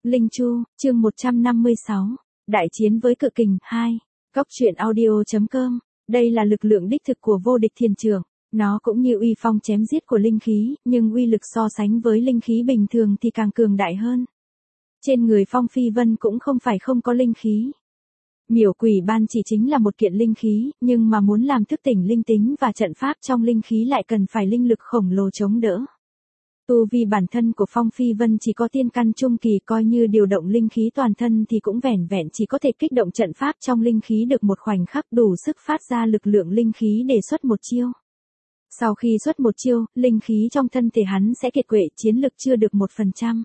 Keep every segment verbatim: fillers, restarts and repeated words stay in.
Linh Chu, chương một trăm năm mươi sáu. Đại chiến với cự kình hai. Góc truyện audio.com. Đây là lực lượng đích thực của vô địch thiền trưởng. Nó cũng như uy phong chém giết của linh khí, nhưng uy lực so sánh với linh khí bình thường thì càng cường đại hơn. Trên người Phong Phi Vân cũng không phải không có linh khí. Miểu Quỷ Ban chỉ chính là một kiện linh khí, nhưng mà muốn làm thức tỉnh linh tính và trận pháp trong linh khí lại cần phải linh lực khổng lồ chống đỡ. Tu vi bản thân của Phong Phi Vân chỉ có tiên căn trung kỳ, coi như điều động linh khí toàn thân thì cũng vẻn vẹn chỉ có thể kích động trận pháp trong linh khí được một khoảnh khắc, đủ sức phát ra lực lượng linh khí để xuất một chiêu. Sau khi xuất một chiêu, linh khí trong thân thể hắn sẽ kiệt quệ, chiến lực chưa được một phần trăm.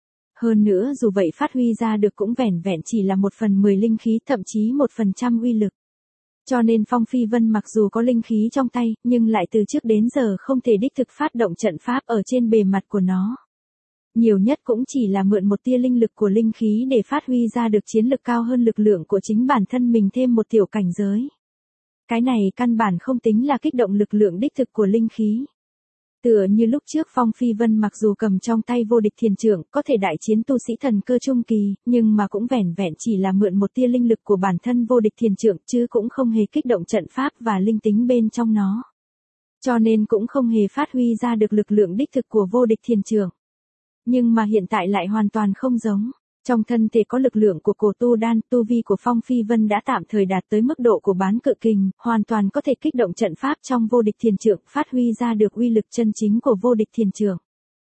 Hơn nữa dù vậy phát huy ra được cũng vẻn vẹn chỉ là một phần mười linh khí, thậm chí một phần trăm uy lực. Cho nên Phong Phi Vân mặc dù có linh khí trong tay, nhưng lại từ trước đến giờ không thể đích thực phát động trận pháp ở trên bề mặt của nó. Nhiều nhất cũng chỉ là mượn một tia linh lực của linh khí để phát huy ra được chiến lực cao hơn lực lượng của chính bản thân mình thêm một tiểu cảnh giới. Cái này căn bản không tính là kích động lực lượng đích thực của linh khí. Tựa như lúc trước Phong Phi Vân mặc dù cầm trong tay vô địch thiền trưởng, có thể đại chiến tu sĩ thần cơ trung kỳ, nhưng mà cũng vẻn vẹn chỉ là mượn một tia linh lực của bản thân vô địch thiền trưởng, chứ cũng không hề kích động trận pháp và linh tính bên trong nó. Cho nên cũng không hề phát huy ra được lực lượng đích thực của vô địch thiền trưởng. Nhưng mà hiện tại lại hoàn toàn không giống. Trong thân thể có lực lượng của cổ tu đan, tu vi của Phong Phi Vân đã tạm thời đạt tới mức độ của bán cự kình, hoàn toàn có thể kích động trận pháp trong vô địch thiền trưởng, phát huy ra được uy lực chân chính của vô địch thiền trưởng.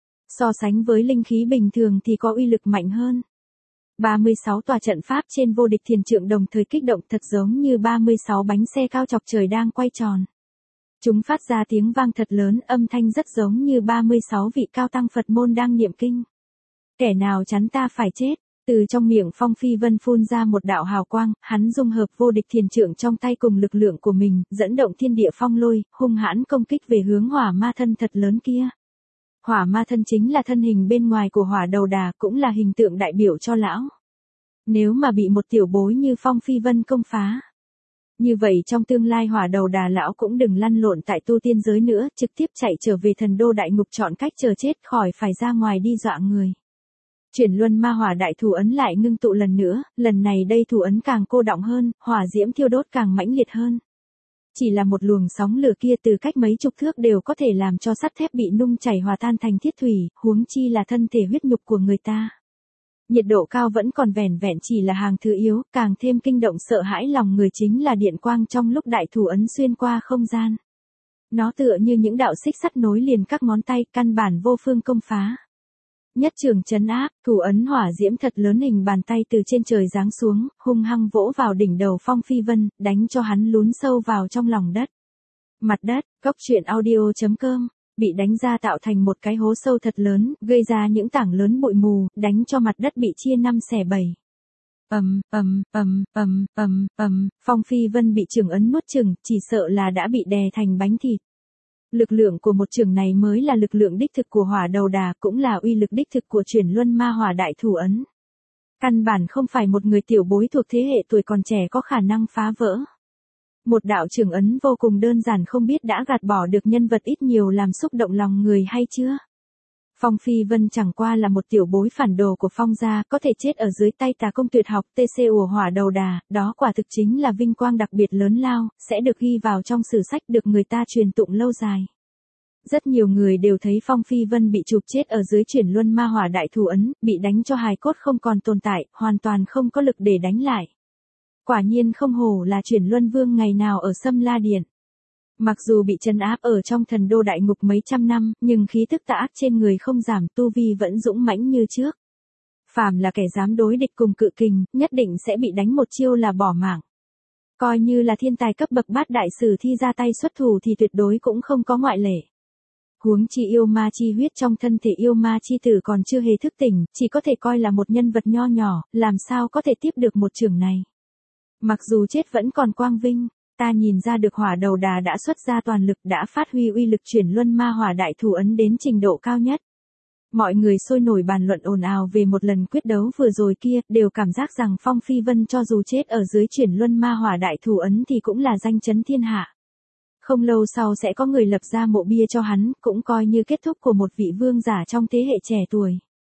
So sánh với linh khí bình thường thì có uy lực mạnh hơn. ba mươi sáu tòa trận pháp trên vô địch thiền trưởng đồng thời kích động, thật giống như ba mươi sáu bánh xe cao chọc trời đang quay tròn. Chúng phát ra tiếng vang thật lớn, âm thanh rất giống như ba mươi sáu vị cao tăng Phật môn đang niệm kinh. Kẻ nào chắn ta phải chết. Từ trong miệng Phong Phi Vân phun ra một đạo hào quang, hắn dung hợp vô địch thiền trưởng trong tay cùng lực lượng của mình, dẫn động thiên địa phong lôi, hung hãn công kích về hướng hỏa ma thân thật lớn kia. Hỏa ma thân chính là thân hình bên ngoài của hỏa đầu đà, cũng là hình tượng đại biểu cho lão. Nếu mà bị một tiểu bối như Phong Phi Vân công phá, như vậy trong tương lai hỏa đầu đà lão cũng đừng lăn lộn tại tu tiên giới nữa, trực tiếp chạy trở về thần đô đại ngục, chọn cách chờ chết khỏi phải ra ngoài đi dọa người. Chuyển luân ma hỏa đại thủ ấn lại ngưng tụ lần nữa, lần này đây thủ ấn càng cô đọng hơn, hỏa diễm thiêu đốt càng mãnh liệt hơn. Chỉ là một luồng sóng lửa kia từ cách mấy chục thước đều có thể làm cho sắt thép bị nung chảy hòa tan thành thiết thủy, huống chi là thân thể huyết nhục của người ta. Nhiệt độ cao vẫn còn vẻn vẹn chỉ là hàng thứ yếu, càng thêm kinh động sợ hãi lòng người chính là điện quang trong lúc đại thủ ấn xuyên qua không gian. Nó tựa như những đạo xích sắt nối liền các ngón tay, căn bản vô phương công phá. Nhất trường chấn áp, thủ ấn hỏa diễm thật lớn hình bàn tay từ trên trời giáng xuống, hung hăng vỗ vào đỉnh đầu Phong Phi Vân, đánh cho hắn lún sâu vào trong lòng đất. Mặt đất, góc truyện audio.com, bị đánh ra tạo thành một cái hố sâu thật lớn, gây ra những tảng lớn bụi mù, đánh cho mặt đất bị chia năm xẻ bảy. Ầm, ầm, ầm, ầm, ầm, ầm, Phong Phi Vân bị trường ấn nuốt chửng, chỉ sợ là đã bị đè thành bánh thịt. Lực lượng của một trường này mới là lực lượng đích thực của hỏa đầu đà, cũng là uy lực đích thực của chuyển luân ma hỏa đại thủ ấn. Căn bản không phải một người tiểu bối thuộc thế hệ tuổi còn trẻ có khả năng phá vỡ. Một đạo trường ấn vô cùng đơn giản không biết đã gạt bỏ được nhân vật ít nhiều làm xúc động lòng người hay chưa. Phong Phi Vân chẳng qua là một tiểu bối phản đồ của Phong gia, có thể chết ở dưới tay tà công tuyệt học tê xê ủa hỏa đầu đà, đó quả thực chính là vinh quang đặc biệt lớn lao, sẽ được ghi vào trong sử sách, được người ta truyền tụng lâu dài. Rất nhiều người đều thấy Phong Phi Vân bị chụp chết ở dưới chuyển luân ma hỏa đại thủ ấn, bị đánh cho hài cốt không còn tồn tại, hoàn toàn không có lực để đánh lại. Quả nhiên không hổ là chuyển luân vương ngày nào ở Sâm La Điện. Mặc dù bị trấn áp ở trong thần đô đại ngục mấy trăm năm, nhưng khí tức tà ác trên người không giảm, tu vi vẫn dũng mãnh như trước. Phàm là kẻ dám đối địch cùng cự kình, nhất định sẽ bị đánh một chiêu là bỏ mạng. Coi như là thiên tài cấp bậc bát đại sử thi ra tay xuất thủ thì tuyệt đối cũng không có ngoại lệ. Huống chi yêu ma chi huyết trong thân thể yêu ma chi tử còn chưa hề thức tỉnh, chỉ có thể coi là một nhân vật nho nhỏ, làm sao có thể tiếp được một chưởng này. Mặc dù chết vẫn còn quang vinh. Ta nhìn ra được hỏa đầu đà đã xuất ra toàn lực, đã phát huy uy lực chuyển luân ma hỏa đại thủ ấn đến trình độ cao nhất. Mọi người sôi nổi bàn luận ồn ào về một lần quyết đấu vừa rồi kia, đều cảm giác rằng Phong Phi Vân cho dù chết ở dưới chuyển luân ma hỏa đại thủ ấn thì cũng là danh chấn thiên hạ. Không lâu sau sẽ có người lập ra mộ bia cho hắn, cũng coi như kết thúc của một vị vương giả trong thế hệ trẻ tuổi.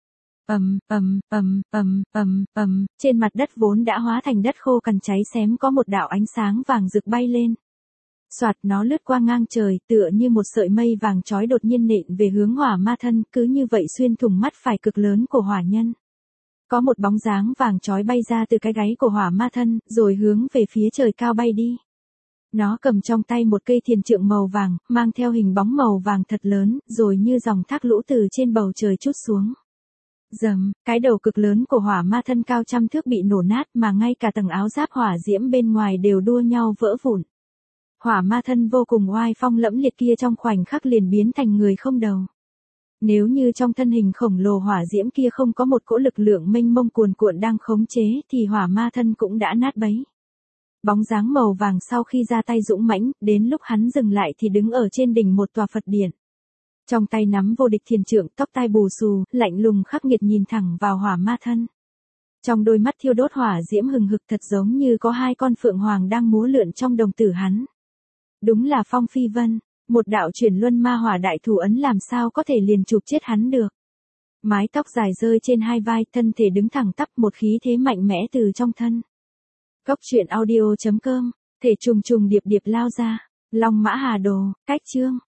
Ầm, ầm, ầm, ầm, ầm, ầm, trên mặt đất vốn đã hóa thành đất khô cằn cháy xém có một đạo ánh sáng vàng rực bay lên. Soạt, nó lướt qua ngang trời, tựa như một sợi mây vàng chói đột nhiên nện về hướng hỏa ma thân, cứ như vậy xuyên thủng mắt phải cực lớn của hỏa nhân. Có một bóng dáng vàng chói bay ra từ cái gáy của hỏa ma thân, rồi hướng về phía trời cao bay đi. Nó cầm trong tay một cây thiền trượng màu vàng, mang theo hình bóng màu vàng thật lớn, rồi như dòng thác lũ từ trên bầu trời trút xuống. Dầm, cái đầu cực lớn của hỏa ma thân cao trăm thước bị nổ nát mà ngay cả tầng áo giáp hỏa diễm bên ngoài đều đua nhau vỡ vụn. Hỏa ma thân vô cùng oai phong lẫm liệt kia trong khoảnh khắc liền biến thành người không đầu. Nếu như trong thân hình khổng lồ hỏa diễm kia không có một cỗ lực lượng mênh mông cuồn cuộn đang khống chế thì hỏa ma thân cũng đã nát bấy. Bóng dáng màu vàng sau khi ra tay dũng mãnh, đến lúc hắn dừng lại thì đứng ở trên đỉnh một tòa Phật điện. Trong tay nắm vô địch thiền trượng, tóc tai bù xù, lạnh lùng khắc nghiệt nhìn thẳng vào hỏa ma thân. Trong đôi mắt thiêu đốt hỏa diễm hừng hực thật giống như có hai con phượng hoàng đang múa lượn trong đồng tử hắn. Đúng là Phong Phi Vân, một đạo chuyển luân ma hỏa đại thủ ấn làm sao có thể liền chụp chết hắn được. Mái tóc dài rơi trên hai vai, thân thể đứng thẳng tắp, một khí thế mạnh mẽ từ trong thân. Cốc truyện audio chấm com, thể trùng trùng điệp điệp lao ra, Long Mã Hà Đồ, cách chương.